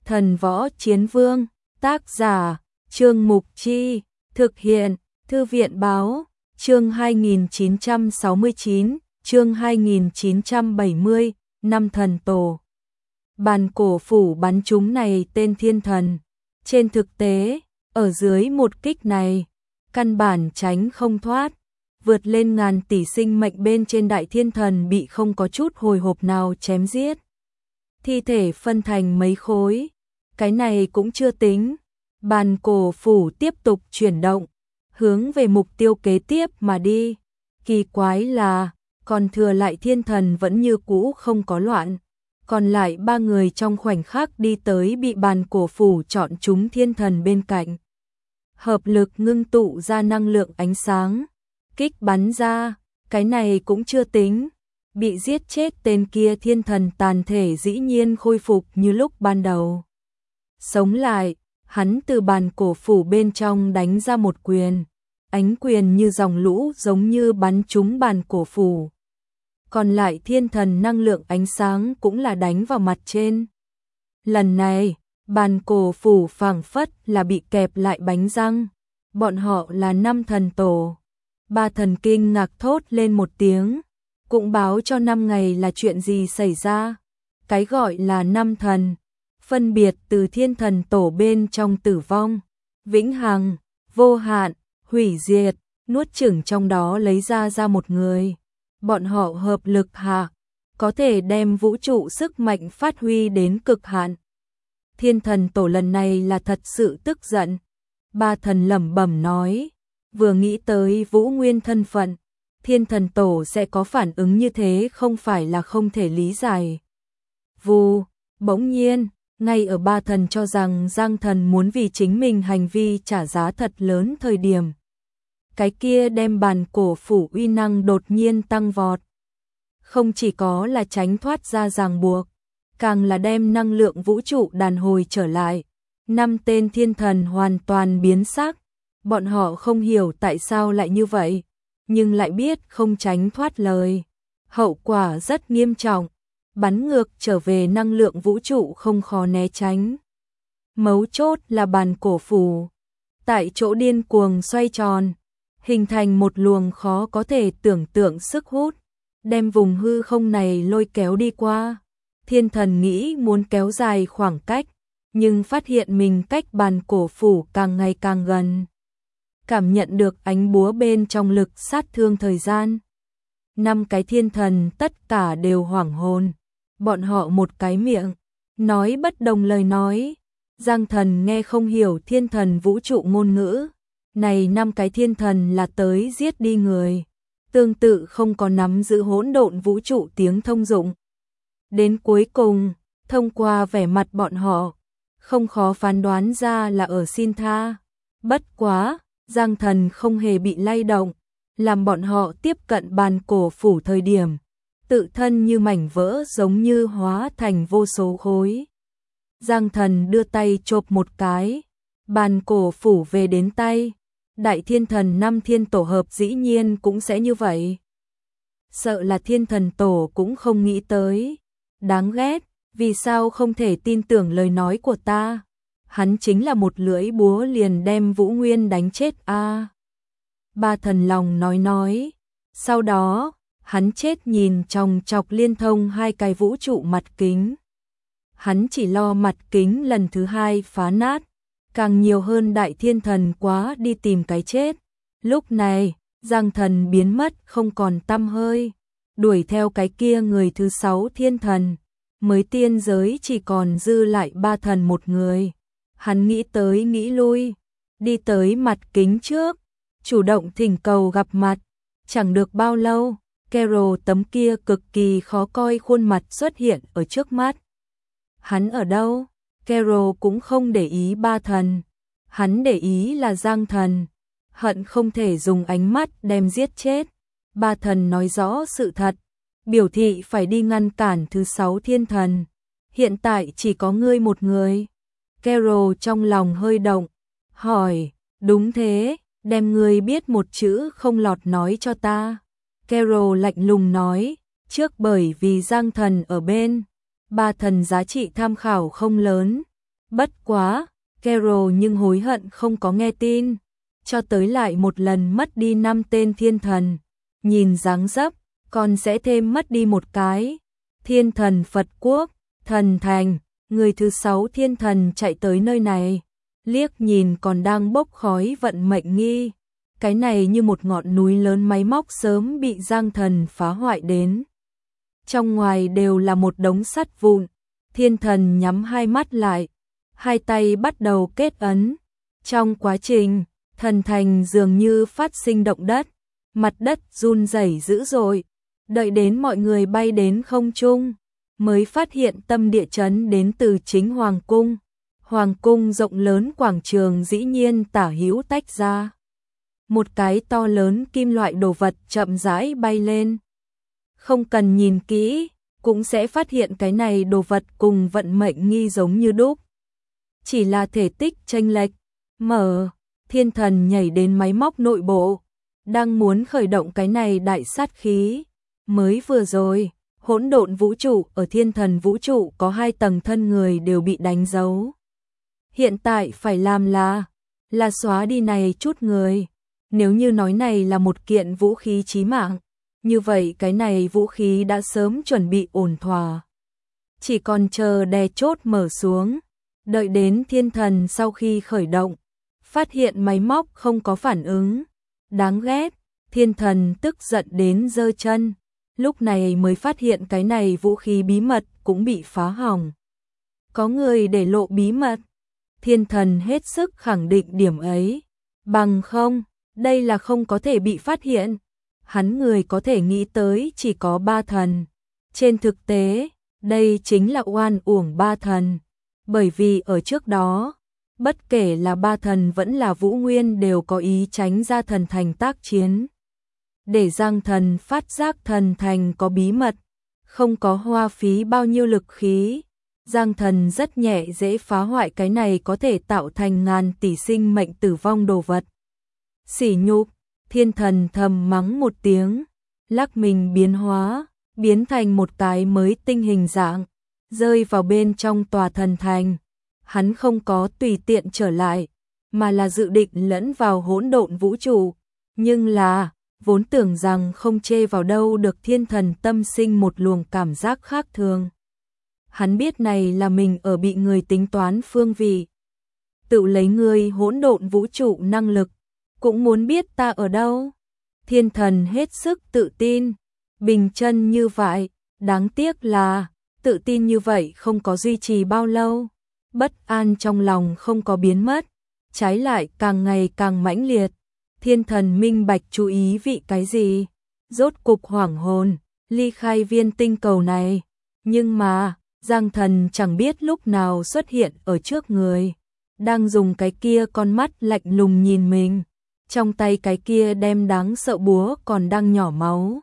Thần Võ Chiến Vương, tác giả, Trương Mục Chi, thực hiện, Thư viện Báo, chương 2969, chương 2970, Năm Thần Tổ. Bàn cổ phủ bắn chúng này tên thiên thần. Trên thực tế, ở dưới một kích này, căn bản tránh không thoát, vượt lên ngàn tỷ sinh mệnh bên trên đại thiên thần bị không có chút hồi hộp nào chém giết. Thi thể phân thành mấy khối, cái này cũng chưa tính. Bàn cổ phủ tiếp tục chuyển động, hướng về mục tiêu kế tiếp mà đi. Kỳ quái là, còn thừa lại thiên thần vẫn như cũ không có loạn. Còn lại ba người trong khoảnh khắc đi tới bị bàn cổ phủ chọn chúng thiên thần bên cạnh. Hợp lực ngưng tụ ra năng lượng ánh sáng, kích bắn ra, cái này cũng chưa tính. Bị giết chết tên kia thiên thần tàn thể dĩ nhiên khôi phục như lúc ban đầu. Sống lại, hắn từ bàn cổ phủ bên trong đánh ra một quyền. Ánh quyền như dòng lũ giống như bắn trúng bàn cổ phủ. Còn lại thiên thần năng lượng ánh sáng cũng là đánh vào mặt trên. Lần này, bàn cổ phủ phảng phất là bị kẹp lại bánh răng. Bọn họ là năm thần tổ. Ba thần kinh ngạc thốt lên một tiếng, cũng báo cho 5 ngày là chuyện gì xảy ra. Cái gọi là năm thần, phân biệt từ thiên thần tổ bên trong tử vong, vĩnh hằng, vô hạn, hủy diệt, nuốt chửng trong đó lấy ra một người. Bọn họ hợp lực hạ, có thể đem vũ trụ sức mạnh phát huy đến cực hạn. Thiên thần tổ lần này là thật sự tức giận. Ba thần lẩm bẩm nói, vừa nghĩ tới Vũ Nguyên thân phận, thiên thần tổ sẽ có phản ứng như thế không phải là không thể lý giải. Vù, bỗng nhiên, ngay ở ba thần cho rằng Giang thần muốn vì chính mình hành vi trả giá thật lớn thời điểm. Cái kia đem bàn cổ phủ uy năng đột nhiên tăng vọt. Không chỉ có là tránh thoát ra ràng buộc, càng là đem năng lượng vũ trụ đàn hồi trở lại. 5 tên thiên thần hoàn toàn biến sắc. Bọn họ không hiểu tại sao lại như vậy, nhưng lại biết không tránh thoát lời. Hậu quả rất nghiêm trọng, bắn ngược trở về năng lượng vũ trụ không khó né tránh. Mấu chốt là bàn cổ phủ tại chỗ điên cuồng xoay tròn, hình thành một luồng khó có thể tưởng tượng sức hút, đem vùng hư không này lôi kéo đi qua. Thiên thần nghĩ muốn kéo dài khoảng cách, nhưng phát hiện mình cách bàn cổ phủ càng ngày càng gần. Cảm nhận được ánh búa bên trong lực sát thương thời gian. 5 cái thiên thần tất cả đều hoảng hồn. Bọn họ một cái miệng, nói bất đồng lời nói. Giang thần nghe không hiểu thiên thần vũ trụ ngôn ngữ. Này 5 cái thiên thần là tới giết đi người. Tương tự không có nắm giữ hỗn độn vũ trụ tiếng thông dụng. Đến cuối cùng, thông qua vẻ mặt bọn họ, không khó phán đoán ra là ở xin tha. Bất quá, Giang thần không hề bị lay động, làm bọn họ tiếp cận bàn cổ phủ thời điểm, tự thân như mảnh vỡ giống như hóa thành vô số khối. Giang thần đưa tay chộp một cái, bàn cổ phủ về đến tay. Đại thiên thần 5 thiên tổ hợp dĩ nhiên cũng sẽ như vậy. Sợ là thiên thần tổ cũng không nghĩ tới. Đáng ghét, vì sao không thể tin tưởng lời nói của ta? Hắn chính là một lưỡi búa liền đem Vũ Nguyên đánh chết a. Ba thần lòng nói. Sau đó, hắn chết nhìn chòng chọc liên thông 2 cái vũ trụ mặt kính. Hắn chỉ lo mặt kính lần thứ 2 phá nát, càng nhiều hơn đại thiên thần quá đi tìm cái chết. Lúc này, Giang thần biến mất không còn tăm hơi, đuổi theo cái kia người thứ 6 thiên thần, mới tiên giới chỉ còn dư lại 3 thần một người. Hắn nghĩ tới nghĩ lui, đi tới mặt kính trước, chủ động thỉnh cầu gặp mặt. Chẳng được bao lâu, Carol tấm kia cực kỳ khó coi khuôn mặt xuất hiện ở trước mắt. Hắn ở đâu? Carol cũng không để ý ba thần. Hắn để ý là Giang thần. Hận không thể dùng ánh mắt đem giết chết. Ba thần nói rõ sự thật, biểu thị phải đi ngăn cản thứ 6 thiên thần. Hiện tại chỉ có ngươi một người. Carol trong lòng hơi động, hỏi, đúng thế, đem ngươi biết một chữ không lọt nói cho ta. Carol lạnh lùng nói, trước bởi vì Giang thần ở bên, ba thần giá trị tham khảo không lớn, Bất quá, Carol nhưng hối hận không có nghe tin, cho tới lại một lần mất đi 5 tên thiên thần, nhìn dáng dấp, còn sẽ thêm mất đi một cái. Thiên thần Phật Quốc, thần thành, người thứ 6 thiên thần chạy tới nơi này, liếc nhìn còn đang bốc khói vận mệnh nghi. Cái này như một ngọn núi lớn máy móc sớm bị Giang Thần phá hoại đến. Trong ngoài đều là một đống sắt vụn, thiên thần nhắm hai mắt lại, hai tay bắt đầu kết ấn. Trong quá trình, thần thành dường như phát sinh động đất, mặt đất run rẩy dữ dội. Đợi đến mọi người bay đến không trung, mới phát hiện tâm địa chấn đến từ chính Hoàng cung. Hoàng cung rộng lớn quảng trường dĩ nhiên tả hữu tách ra. Một cái to lớn kim loại đồ vật chậm rãi bay lên. Không cần nhìn kỹ, cũng sẽ phát hiện cái này đồ vật cùng vận mệnh nghi giống như đúc. Chỉ là thể tích chênh lệch. Mở, thiên thần nhảy đến máy móc nội bộ, đang muốn khởi động cái này đại sát khí. Mới vừa rồi, hỗn độn vũ trụ ở thiên thần vũ trụ có 2 tầng thân người đều bị đánh dấu. Hiện tại phải làm là xóa đi này chút người. Nếu như nói này là một kiện vũ khí chí mạng, như vậy cái này vũ khí đã sớm chuẩn bị ổn thỏa. Chỉ còn chờ đè chốt mở xuống, đợi đến thiên thần sau khi khởi động, phát hiện máy móc không có phản ứng. Đáng ghét, thiên thần tức giận đến giơ chân, lúc này mới phát hiện cái này vũ khí bí mật cũng bị phá hỏng. Có người để lộ bí mật, thiên thần hết sức khẳng định điểm ấy, bằng không, đây là không có thể bị phát hiện. Hắn người có thể nghĩ tới chỉ có 3 thần. Trên thực tế, đây chính là oan uổng 3 thần. Bởi vì ở trước đó, bất kể là 3 thần vẫn là Vũ Nguyên đều có ý tránh ra thần thành tác chiến. Để Giang Thần phát giác thần thành có bí mật, không có hoa phí bao nhiêu lực khí. Giang Thần rất nhẹ dễ phá hoại cái này có thể tạo thành ngàn tỷ sinh mệnh tử vong đồ vật. Sỉ nhục, thiên thần thầm mắng một tiếng, lắc mình biến hóa, biến thành một cái mới tinh hình dạng, rơi vào bên trong tòa thần thành. Hắn không có tùy tiện trở lại, mà là dự định lẫn vào hỗn độn vũ trụ. Nhưng là, vốn tưởng rằng không chê vào đâu được, thiên thần tâm sinh một luồng cảm giác khác thường. Hắn biết này là mình ở bị người tính toán phương vị. Tự lấy người hỗn độn vũ trụ năng lực, cũng muốn biết ta ở đâu. Thiên thần hết sức tự tin, bình chân như vậy, đáng tiếc là tự tin như vậy không có duy trì bao lâu. Bất an trong lòng không có biến mất, trái lại càng ngày càng mãnh liệt. Thiên thần minh bạch chú ý vị cái gì, rốt cục hoảng hồn, ly khai viên tinh cầu này. Nhưng mà, Giang Thần chẳng biết lúc nào xuất hiện ở trước người, đang dùng cái kia con mắt lạnh lùng nhìn mình. Trong tay cái kia đem đáng sợ búa còn đang nhỏ máu.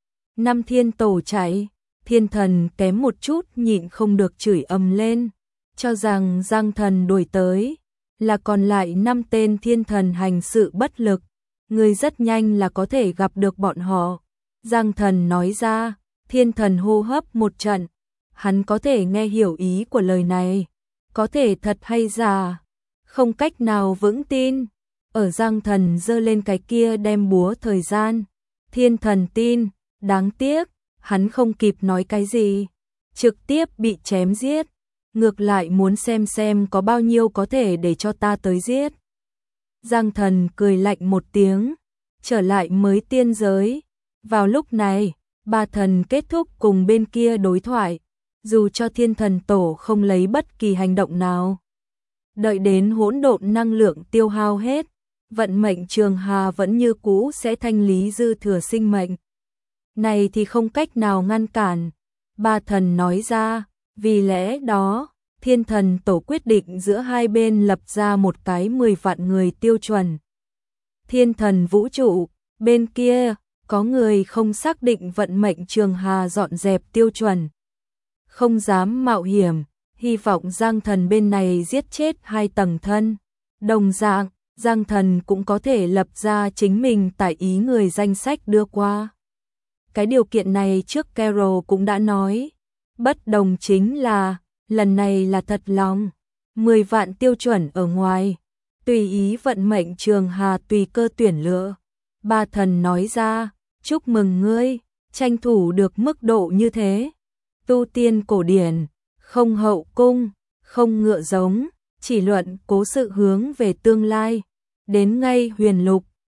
5 thiên tổ chạy, thiên thần kém một chút nhịn không được chửi ầm lên, cho rằng Giang Thần đuổi tới, là còn lại 5 tên thiên thần hành sự bất lực, người rất nhanh là có thể gặp được bọn họ. Giang Thần nói ra, thiên thần hô hấp một trận, hắn có thể nghe hiểu ý của lời này, có thể thật hay giả, không cách nào vững tin. Ở Giang Thần giơ lên cái kia đem búa thời gian, thiên thần tin, đáng tiếc, hắn không kịp nói cái gì, trực tiếp bị chém giết, ngược lại muốn xem có bao nhiêu có thể để cho ta tới giết. Giang Thần cười lạnh một tiếng, trở lại mới tiên giới. Vào lúc này, 3 thần kết thúc cùng bên kia đối thoại, dù cho thiên thần tổ không lấy bất kỳ hành động nào. Đợi đến hỗn độn năng lượng tiêu hao hết, vận mệnh Trường Hà vẫn như cũ sẽ thanh lý dư thừa sinh mệnh. Này thì không cách nào ngăn cản. 3 thần nói ra, vì lẽ đó, thiên thần tổ quyết định giữa hai bên lập ra một cái 10 vạn người tiêu chuẩn. Thiên thần vũ trụ, bên kia, có người không xác định vận mệnh Trường Hà dọn dẹp tiêu chuẩn. Không dám mạo hiểm, hy vọng Giang Thần bên này giết chết 2 tầng thân. Đồng dạng, Giang Thần cũng có thể lập ra chính mình tải ý người danh sách đưa qua. Cái điều kiện này trước Carol cũng đã nói. Bất đồng chính là, lần này là thật lòng. 10 vạn tiêu chuẩn ở ngoài, tùy ý vận mệnh trường hà tùy cơ tuyển lựa. Ba thần nói ra, chúc mừng ngươi, tranh thủ được mức độ như thế. Tu tiên cổ điển, không hậu cung, không ngựa giống, chỉ luận cố sự hướng về tương lai. Đến ngay huyền lục,